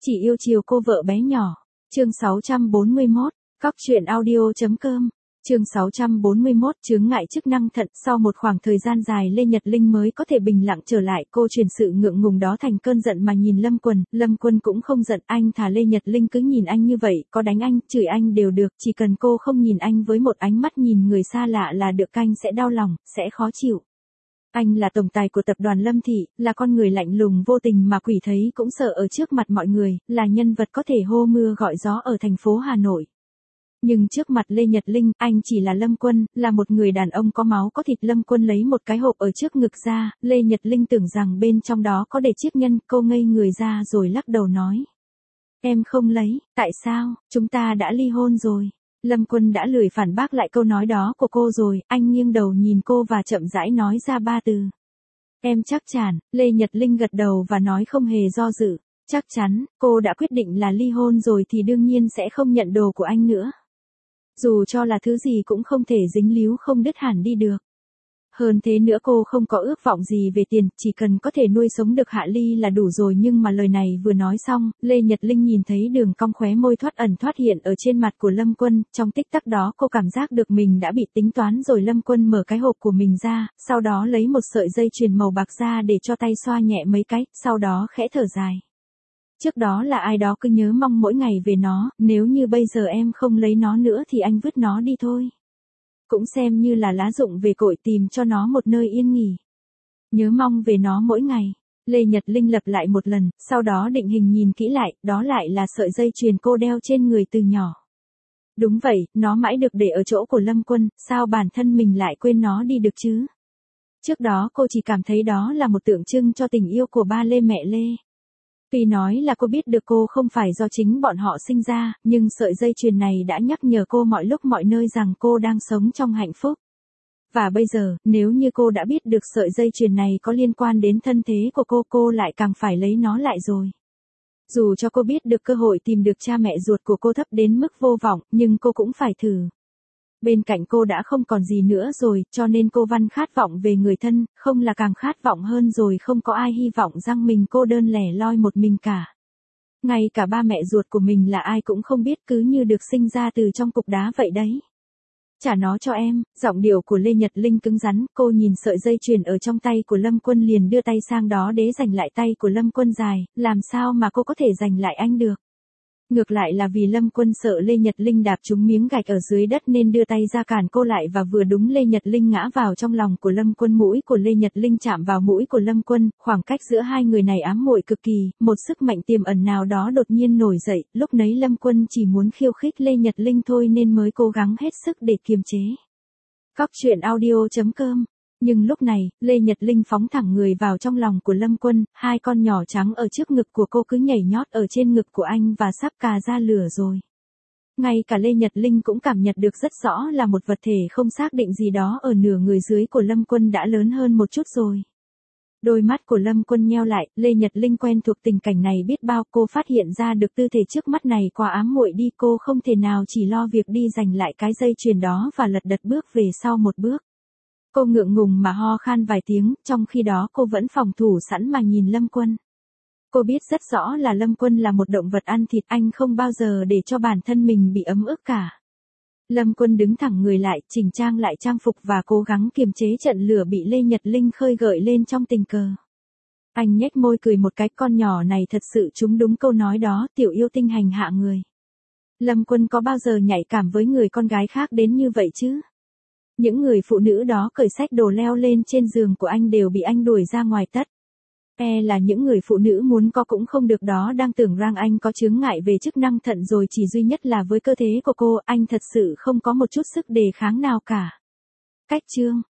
Chỉ yêu chiều cô vợ bé nhỏ. Chương 641, Cóc truyện audio.com. Chương 641, chướng ngại chức năng thận. Sau một khoảng thời gian dài Lê Nhật Linh mới có thể bình lặng trở lại, cô chuyển sự ngượng ngùng đó thành cơn giận mà nhìn Lâm Quân cũng không giận, anh thà Lê Nhật Linh cứ nhìn anh như vậy, có đánh anh, chửi anh đều được, chỉ cần cô không nhìn anh với một ánh mắt nhìn người xa lạ là được, anh sẽ đau lòng, sẽ khó chịu. Anh là tổng tài của tập đoàn Lâm Thị, là con người lạnh lùng vô tình mà quỷ thấy cũng sợ ở trước mặt mọi người, là nhân vật có thể hô mưa gọi gió ở thành phố Hà Nội. Nhưng trước mặt Lê Nhật Linh, anh chỉ là Lâm Quân, là một người đàn ông có máu có thịt. Lâm Quân lấy một cái hộp ở trước ngực ra, Lê Nhật Linh tưởng rằng bên trong đó có để chiếc nhân, cô ngây người ra rồi lắc đầu nói. Em không lấy, tại sao, chúng ta đã ly hôn rồi. Lâm Quân đã lười phản bác lại câu nói đó của cô rồi, anh nghiêng đầu nhìn cô và chậm rãi nói ra 3 từ. Em chắc chắn. Lê Nhật Linh gật đầu và nói không hề do dự. Chắc chắn, cô đã quyết định là ly hôn rồi thì đương nhiên sẽ không nhận đồ của anh nữa. Dù cho là thứ gì cũng không thể dính líu không đứt hẳn đi được. Hơn thế nữa cô không có ước vọng gì về tiền, chỉ cần có thể nuôi sống được Hạ Ly là đủ rồi. Nhưng mà lời này vừa nói xong, Lê Nhật Linh nhìn thấy đường cong khóe môi thoát ẩn thoát hiện ở trên mặt của Lâm Quân, trong tích tắc đó cô cảm giác được mình đã bị tính toán rồi. Lâm Quân mở cái hộp của mình ra, sau đó lấy một sợi dây chuyền màu bạc ra để cho tay xoa nhẹ mấy cái, sau đó khẽ thở dài. Trước đó là ai đó cứ nhớ mong mỗi ngày về nó, nếu như bây giờ em không lấy nó nữa thì anh vứt nó đi thôi. Cũng xem như là lá rụng về cội, tìm cho nó một nơi yên nghỉ. Nhớ mong về nó mỗi ngày. Lê Nhật Linh lặp lại một lần, sau đó định hình nhìn kỹ lại, đó lại là sợi dây chuyền cô đeo trên người từ nhỏ. Đúng vậy, nó mãi được để ở chỗ của Lâm Quân, sao bản thân mình lại quên nó đi được chứ? Trước đó cô chỉ cảm thấy đó là một tượng trưng cho tình yêu của ba Lê mẹ Lê. Tuy nói là cô biết được cô không phải do chính bọn họ sinh ra, nhưng sợi dây chuyền này đã nhắc nhở cô mọi lúc mọi nơi rằng cô đang sống trong hạnh phúc. Và bây giờ, nếu như cô đã biết được sợi dây chuyền này có liên quan đến thân thế của cô lại càng phải lấy nó lại rồi. Dù cho cô biết được cơ hội tìm được cha mẹ ruột của cô thấp đến mức vô vọng, nhưng cô cũng phải thử. Bên cạnh cô đã không còn gì nữa rồi, cho nên cô Văn khát vọng về người thân, không là càng khát vọng hơn rồi, không có ai hy vọng rằng mình cô đơn lẻ loi một mình cả. Ngay cả ba mẹ ruột của mình là ai cũng không biết, cứ như được sinh ra từ trong cục đá vậy đấy. Trả nó cho em. Giọng điệu của Lê Nhật Linh cứng rắn, cô nhìn sợi dây chuyền ở trong tay của Lâm Quân liền đưa tay sang đó để giành lại tay của Lâm Quân dài, làm sao mà cô có thể giành lại anh được. Ngược lại là vì Lâm Quân sợ Lê Nhật Linh đạp trúng miếng gạch ở dưới đất nên đưa tay ra cản cô lại, và vừa đúng Lê Nhật Linh ngã vào trong lòng của Lâm Quân, mũi của Lê Nhật Linh chạm vào mũi của Lâm Quân, khoảng cách giữa hai người này ám muội cực kỳ, một sức mạnh tiềm ẩn nào đó đột nhiên nổi dậy, lúc nấy Lâm Quân chỉ muốn khiêu khích Lê Nhật Linh thôi nên mới cố gắng hết sức để kiềm chế. Cóc truyện audio.com. Nhưng lúc này, Lê Nhật Linh phóng thẳng người vào trong lòng của Lâm Quân, hai con nhỏ trắng ở trước ngực của cô cứ nhảy nhót ở trên ngực của anh và sắp cà ra lửa rồi. Ngay cả Lê Nhật Linh cũng cảm nhận được rất rõ là một vật thể không xác định gì đó ở nửa người dưới của Lâm Quân đã lớn hơn một chút rồi. Đôi mắt của Lâm Quân nheo lại, Lê Nhật Linh quen thuộc tình cảnh này biết bao, cô phát hiện ra được tư thể trước mắt này quá ám muội đi, cô không thể nào chỉ lo việc đi giành lại cái dây chuyền đó và lật đật bước về sau một bước. Cô ngượng ngùng mà ho khan vài tiếng, trong khi đó cô vẫn phòng thủ sẵn mà nhìn Lâm Quân. Cô biết rất rõ là Lâm Quân là một động vật ăn thịt, anh không bao giờ để cho bản thân mình bị ấm ức cả. Lâm Quân đứng thẳng người lại, chỉnh trang lại trang phục và cố gắng kiềm chế trận lửa bị Lê Nhật Linh khơi gợi lên trong tình cờ. Anh nhếch môi cười một cái, con nhỏ này thật sự trúng đúng câu nói đó, tiểu yêu tinh hành hạ người. Lâm Quân có bao giờ nhạy cảm với người con gái khác đến như vậy chứ? Những người phụ nữ đó cởi xách đồ leo lên trên giường của anh đều bị anh đuổi ra ngoài tất. Là những người phụ nữ muốn có cũng không được đó, đang tưởng rằng anh có chướng ngại về chức năng thận rồi, chỉ duy nhất là với cơ thể của cô, anh thật sự không có một chút sức đề kháng nào cả. Cách chương